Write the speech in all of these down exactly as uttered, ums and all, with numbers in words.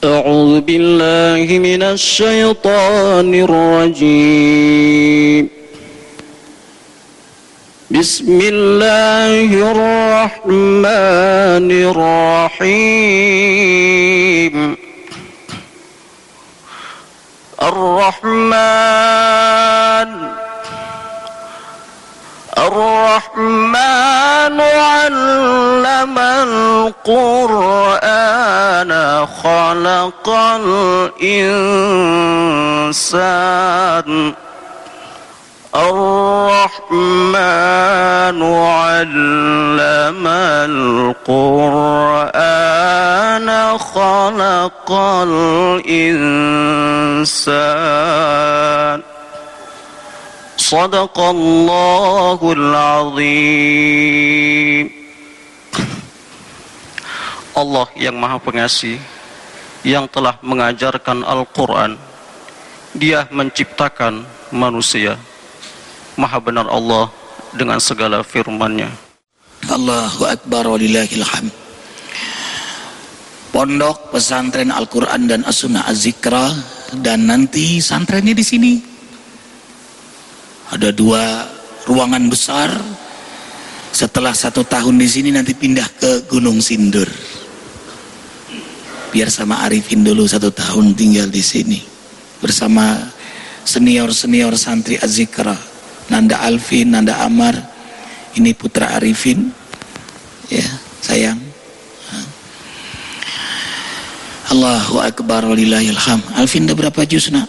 أعوذ بالله من الشيطان الرجيم بسم الله الرحمن الرحيم الرحمن الرحمن علم القرآن خلق الإنسان الرحمن علم القرآن خلق الإنسان Sadaqallahul azim. Allah yang Maha Pengasih, yang telah mengajarkan Al-Quran, Dia menciptakan manusia. Maha benar Allah dengan segala firman-Nya. Allahu Akbar walillahil hamd. Pondok pesantren Al-Quran dan As-Sunnah Az-Zikra, dan nanti santrennya di sini. Ada dua ruangan besar. Setelah satu tahun di sini nanti pindah ke Gunung Sindur. Biar sama Arifin dulu satu tahun tinggal di sini bersama senior-senior santri Az-Zikra. Nanda Alvin, Nanda Amar. Ini putra Arifin. Ya, sayang. Allahu Akbar walillahil hamd. Alvin udah berapa juz, nak?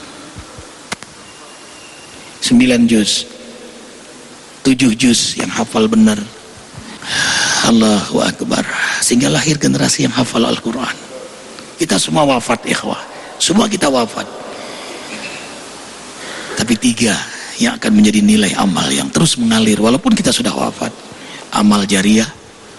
Sembilan juz, tujuh juz yang hafal benar. Allahu Akbar. Sehingga lahir generasi yang hafal Al-Quran. Kita semua wafat, ikhwah. Semua kita wafat. Tapi tiga yang akan menjadi nilai amal yang terus mengalir walaupun kita sudah wafat. Amal jariah,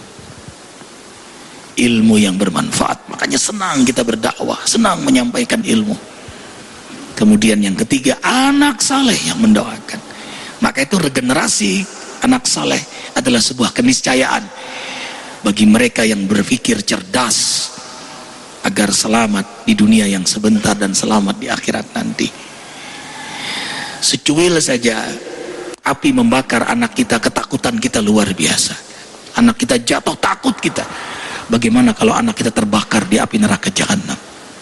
ilmu yang bermanfaat. Makanya senang kita berdakwah, senang menyampaikan ilmu. Kemudian yang ketiga, anak saleh yang mendoakan. Maka itu regenerasi anak saleh adalah sebuah keniscayaan bagi mereka yang berpikir cerdas agar selamat di dunia yang sebentar dan selamat di akhirat nanti. Secuil saja api membakar anak kita, ketakutan kita luar biasa. Anak kita jatuh, takut kita. Bagaimana kalau anak kita terbakar di api neraka jahanam?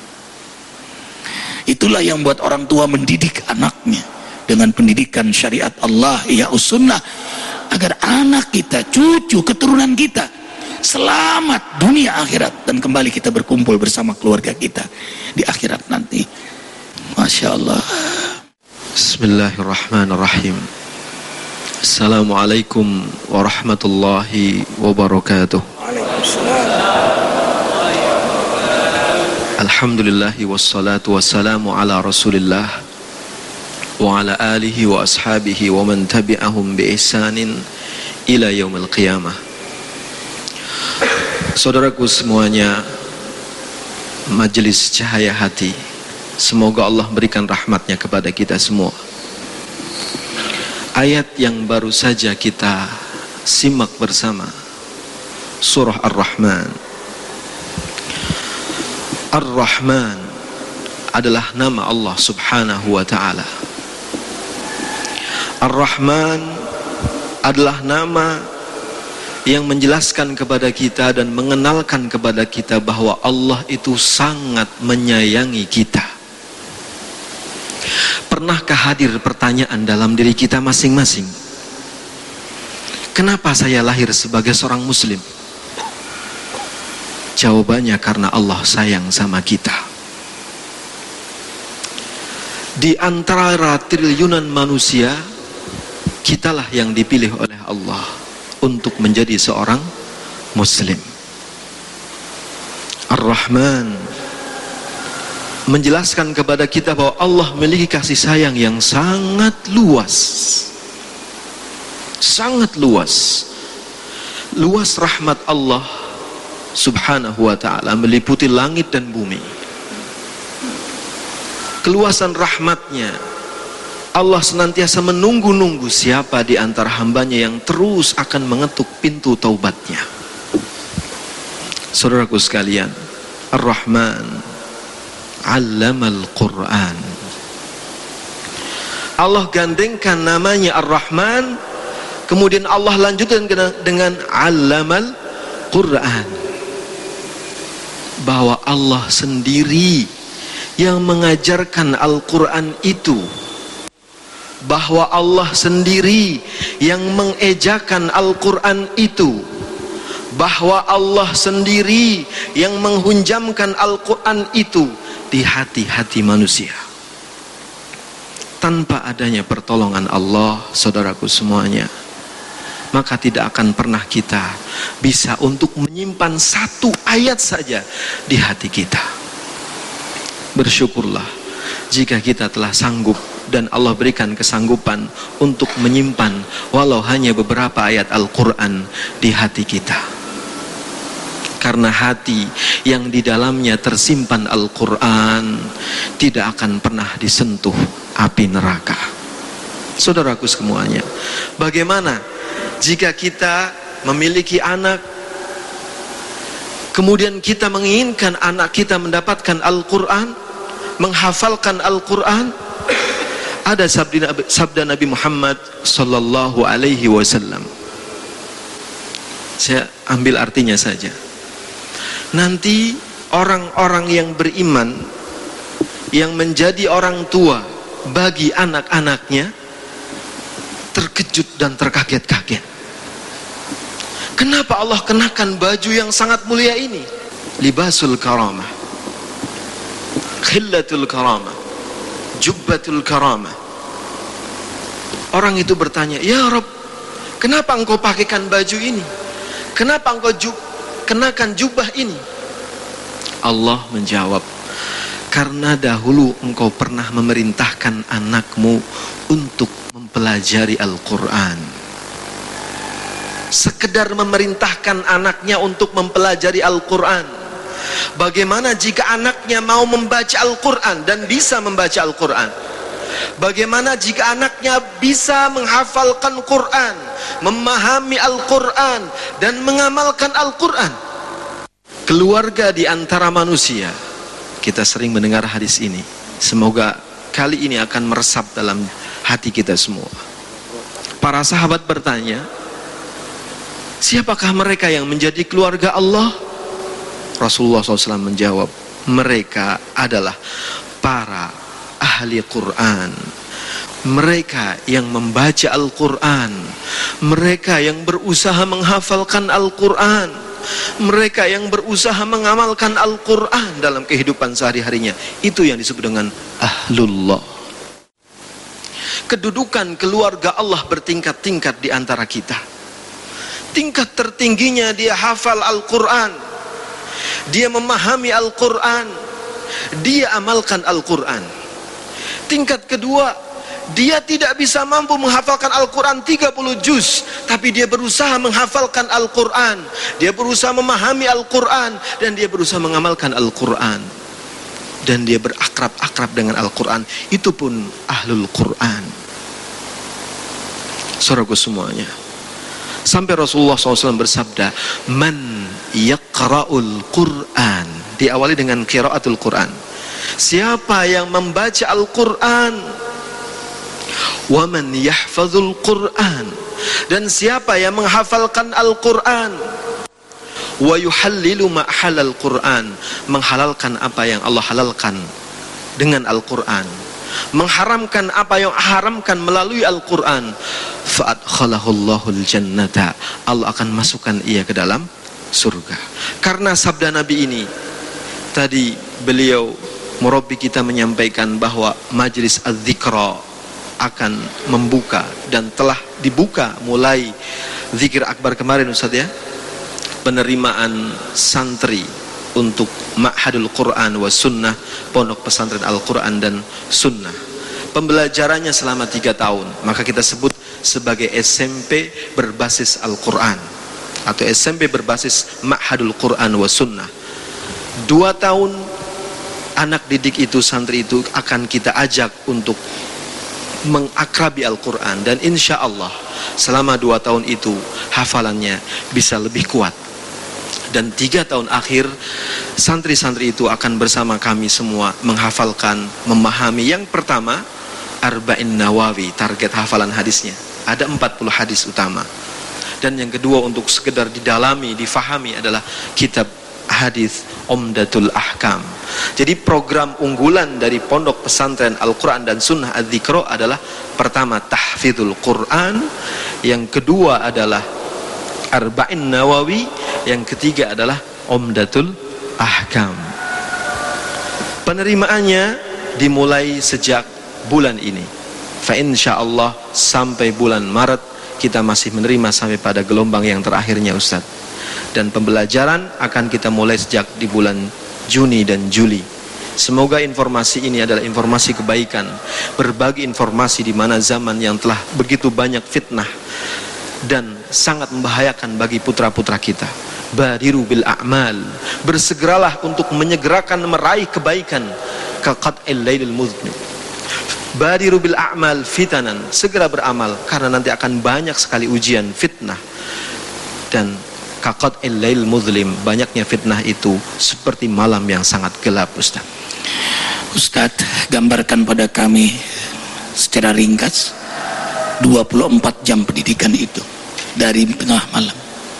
Itulah yang buat orang tua mendidik anaknya dengan pendidikan syariat Allah, ya sunnah, agar anak kita, cucu, keturunan kita selamat dunia akhirat dan kembali kita berkumpul bersama keluarga kita di akhirat nanti. Masya Allah. Bismillahirrahmanirrahim. Assalamualaikum warahmatullahi wabarakatuh. Waalaikumsalam. Alhamdulillahi wassalatu wassalamu ala rasulillah wa ala alihi wa ashabihi wa man tabi'ahum bi ihsanin ila yaumil qiyamah. Saudaraku semuanya, majelis cahaya hati, semoga Allah berikan rahmatnya kepada kita semua. Ayat yang baru saja kita simak bersama, surah Ar-Rahman. Ar-Rahman adalah nama Allah subhanahu wa ta'ala. Ar-Rahman adalah nama yang menjelaskan kepada kita dan mengenalkan kepada kita bahwa Allah itu sangat menyayangi kita. Pernahkah hadir pertanyaan dalam diri kita masing-masing? Kenapa saya lahir sebagai seorang muslim? Jawabannya karena Allah sayang sama kita. Di antara triliunan manusia, kitalah yang dipilih oleh Allah untuk menjadi seorang muslim. Ar-Rahman menjelaskan kepada kita bahwa Allah memiliki kasih sayang yang sangat luas. Sangat luas. Luas rahmat Allah subhanahu wa ta'ala meliputi langit dan bumi. Keluasan rahmatnya, Allah senantiasa menunggu-nunggu siapa di antara hambanya yang terus akan mengetuk pintu taubatnya. Saudaraku sekalian, Ar-Rahman 'allamal Qur'an. Allah gandengkan namanya Ar-Rahman, kemudian Allah lanjutkan dengan 'allamal Qur'an, bahwa Allah sendiri yang mengajarkan Al-Quran itu, bahwa Allah sendiri yang mengejakan Al-Quran itu, bahwa Allah sendiri yang menghunjamkan Al-Quran itu di hati-hati manusia. Tanpa adanya pertolongan Allah, saudaraku semuanya, maka tidak akan pernah kita bisa untuk menyimpan satu ayat saja di hati kita. Bersyukurlah jika kita telah sanggup dan Allah berikan kesanggupan untuk menyimpan walau hanya beberapa ayat Al-Quran di hati kita. Karena hati yang di dalamnya tersimpan Al-Quran tidak akan pernah disentuh api neraka. Saudaraku semuanya, bagaimana jika kita memiliki anak, kemudian kita menginginkan anak kita mendapatkan Al-Quran, menghafalkan Al-Quran? Ada sabda, sabda Nabi Muhammad sallallahu alaihi wasallam. Saya ambil artinya saja. Nanti orang-orang yang beriman, yang menjadi orang tua bagi anak-anaknya, terkejut dan terkaget-kaget. Kenapa Allah kenakan baju yang sangat mulia ini? Libasul karamah, khillatul karamah, jubbatul karamah. Orang itu bertanya, ya Rabb, kenapa engkau pakaikan baju ini? Kenapa engkau jub, kenakan jubah ini? Allah menjawab, karena dahulu engkau pernah memerintahkan anakmu untuk mempelajari Al-Quran. Sekedar memerintahkan anaknya untuk mempelajari Al-Quran. Bagaimana jika anaknya mau membaca Al-Quran dan bisa membaca Al-Quran? Bagaimana jika anaknya bisa menghafalkan Quran, memahami Al-Quran, dan mengamalkan Al-Quran? Keluarga di antara manusia, kita sering mendengar hadis ini. Semoga kali ini akan meresap dalam hati kita semua. Para sahabat bertanya, siapakah mereka yang menjadi keluarga Allah? Rasulullah shallallahu alaihi wasallam menjawab, mereka adalah para ahli Quran, mereka yang membaca Al-Quran, mereka yang berusaha menghafalkan Al-Quran, mereka yang berusaha mengamalkan Al-Quran dalam kehidupan sehari-harinya. Itu yang disebut dengan ahlullah. Kedudukan keluarga Allah bertingkat-tingkat di antara kita. Tingkat tertingginya dia hafal Al-Quran, dia memahami Al-Quran, dia amalkan Al-Quran. Tingkat kedua, dia tidak bisa mampu menghafalkan Al-Quran tiga puluh juz, tapi dia berusaha menghafalkan Al-Quran, dia berusaha memahami Al-Quran, dan dia berusaha mengamalkan Al-Quran, dan dia berakrab-akrab dengan Al-Quran. Itu pun ahlul Quran. Saudaraku semuanya, sampai Rasulullah shallallahu alaihi wasallam bersabda, man yaqra'ul Quran, diawali dengan qiraatul Quran. Siapa yang membaca Al-Quran, wa man yahfazul Quran, dan siapa yang menghafalkan Al-Quran, wa yuhallilu ma halal Quran, menghalalkan apa yang Allah halalkan dengan Al-Quran, mengharamkan apa yang haramkan melalui Al-Quran, fa'adkhalahullahu al-jannata, Allah akan masukkan ia ke dalam surga. Karena sabda Nabi ini tadi, beliau murabbi kita menyampaikan bahwa majlis az-zikra akan membuka dan telah dibuka mulai zikir akbar kemarin Ustaz ya, penerimaan santri untuk Ma'hadul Quran wa Sunnah, Pondok Pesantren Al-Quran dan Sunnah. Pembelajarannya selama tiga tahun, maka kita sebut sebagai S M P berbasis Al-Quran atau S M P berbasis Ma'hadul Quran wa Sunnah. Dua tahun anak didik itu, santri itu akan kita ajak untuk mengakrabi Al-Quran, dan insya Allah selama dua tahun itu hafalannya bisa lebih kuat, Dan tiga tahun akhir santri-santri itu akan bersama kami semua menghafalkan, memahami. Yang pertama, Arba'in Nawawi, target hafalan hadisnya. Ada empat puluh hadis utama. Dan yang kedua, untuk sekedar didalami, difahami, adalah kitab hadis Umdatul Ahkam. Jadi program unggulan dari Pondok Pesantren Al-Quran dan Sunnah Adz-Dzikra adalah pertama tahfidzul Quran, yang kedua adalah Arba'in Nawawi, yang ketiga adalah Umdatul Ahkam. Penerimaannya dimulai sejak bulan ini. Fa insyaallah sampai bulan Maret kita masih menerima sampai pada gelombang yang terakhirnya, Ustaz. Dan pembelajaran akan kita mulai sejak di bulan Juni dan Juli. Semoga informasi ini adalah informasi kebaikan, berbagi informasi di mana zaman yang telah begitu banyak fitnah dan sangat membahayakan bagi putra-putra kita. Badiru bil a'mal, bersegeralah untuk menyegerakan meraih kebaikan. Kaqat'il lailil mudhnib. Badiru bil a'mal fitanan, segera beramal karena nanti akan banyak sekali ujian, fitnah. Dan kaqat'il lailil mudhlim, banyaknya fitnah itu seperti malam yang sangat gelap, Ustaz. Ustaz, gambarkan pada kami secara ringkas dua puluh empat jam pendidikan itu dari tengah malam.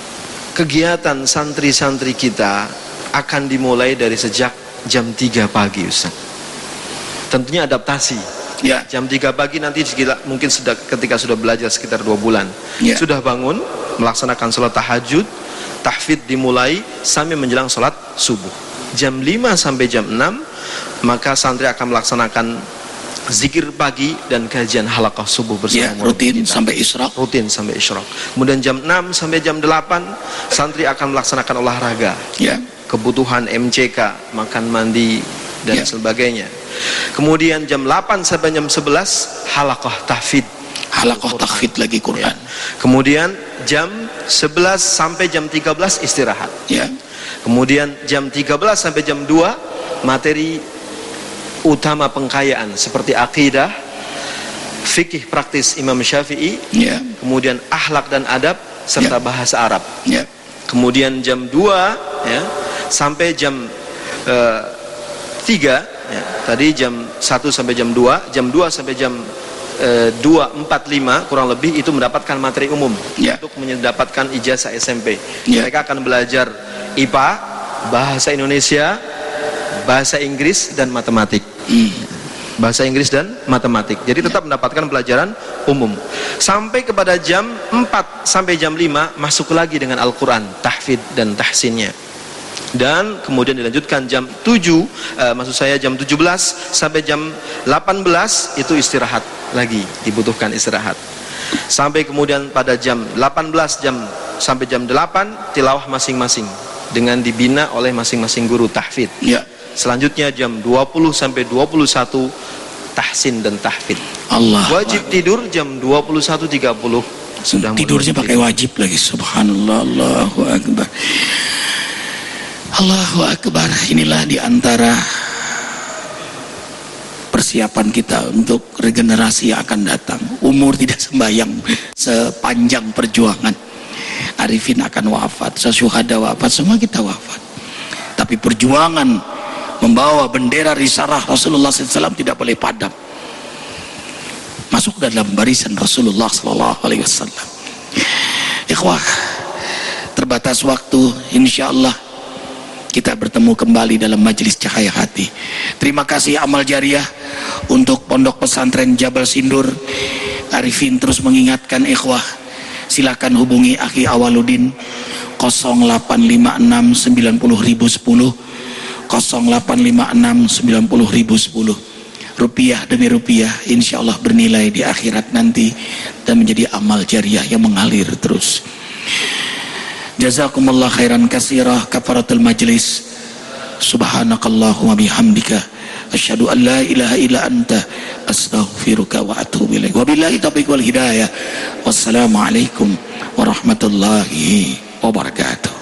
Kegiatan santri-santri kita akan dimulai dari sejak jam tiga pagi, Ustaz. Tentunya adaptasi. Ya. Jam tiga pagi nanti kita, mungkin sudah ketika sudah belajar sekitar dua bulan, Ya. sudah bangun, melaksanakan sholat tahajud, tahfidz dimulai sampai menjelang sholat subuh. Jam lima sampai jam enam, maka santri akan melaksanakan zikir pagi dan kajian halaqah subuh bersama, Ya, rutin kita. sampai isyraq. Rutin sampai isyraq. Kemudian jam enam sampai jam delapan santri akan melaksanakan olahraga. Ya. Kebutuhan M C K, makan mandi dan Ya. sebagainya. Kemudian jam delapan sampai jam sebelas halaqah tahfidz. Halaqah tahfidz lagi Quran. Ya. Kemudian jam sebelas sampai jam tiga belas istirahat. Ya. Kemudian jam tiga belas sampai jam dua materi utama pengkayaan seperti akidah, fikih praktis Imam Syafi'i, Ya. kemudian akhlak dan adab serta Ya. bahasa Arab. Ya. Kemudian jam dua ya sampai jam uh, tiga ya. Tadi jam satu sampai jam dua, jam dua sampai jam uh, dua empat puluh lima kurang lebih itu mendapatkan materi umum, Ya. untuk mendapatkan ijazah S M P. Ya. Mereka akan belajar I P A, bahasa Indonesia, bahasa Inggris dan matematik. Hmm. Bahasa Inggris dan matematik. Jadi tetap mendapatkan pelajaran umum. Sampai kepada jam empat sampai jam lima masuk lagi dengan Al-Quran, tahfidz dan tahsinnya. Dan kemudian dilanjutkan jam tujuh, uh, maksud saya jam tujuh belas sampai jam delapan belas itu istirahat lagi, dibutuhkan istirahat. Sampai kemudian pada jam delapan belas jam sampai jam delapan tilawah masing-masing dengan dibina oleh masing-masing guru tahfidz. Ya. Selanjutnya jam dua puluh sampai dua puluh satu tahsin dan tahfidz. Allah. Wajib tidur jam dua puluh satu tiga puluh. Sudah Tidurnya pakai wajib lagi. Subhanallah, Allahu Akbar. Allahu Akbar. Inilah diantara persiapan kita untuk regenerasi yang akan datang. Umur tidak sembayang sepanjang perjuangan. Arifin akan wafat, sesyuhada wafat, semua kita wafat. Tapi perjuangan membawa bendera risalah Rasulullah shallallahu alaihi wasallam tidak boleh padam. Masuk dalam barisan Rasulullah shallallahu alaihi wasallam. Ikhwah, terbatas waktu, insyaallah kita bertemu kembali dalam majelis Cahaya Hati. Terima kasih amal jariah untuk Pondok Pesantren Jabal Sindur. Arifin terus mengingatkan ikhwah, silakan hubungi Akhi Awaludin nol delapan lima enam sembilan nol nol sepuluh nol delapan lima enam sembilan nol nol sepuluh. Rupiah demi rupiah insya Allah bernilai di akhirat nanti dan menjadi amal jariah yang mengalir terus. Jazakumullah khairan katsira. Kafaratul majlis. Subhanakallahumma bihamdika asyhadu an la ilaha illa anta astaghfiruka wa atubu ilaik. Wabillahi taufiq wal hidayah. Wassalamualaikum warahmatullahi wabarakatuh.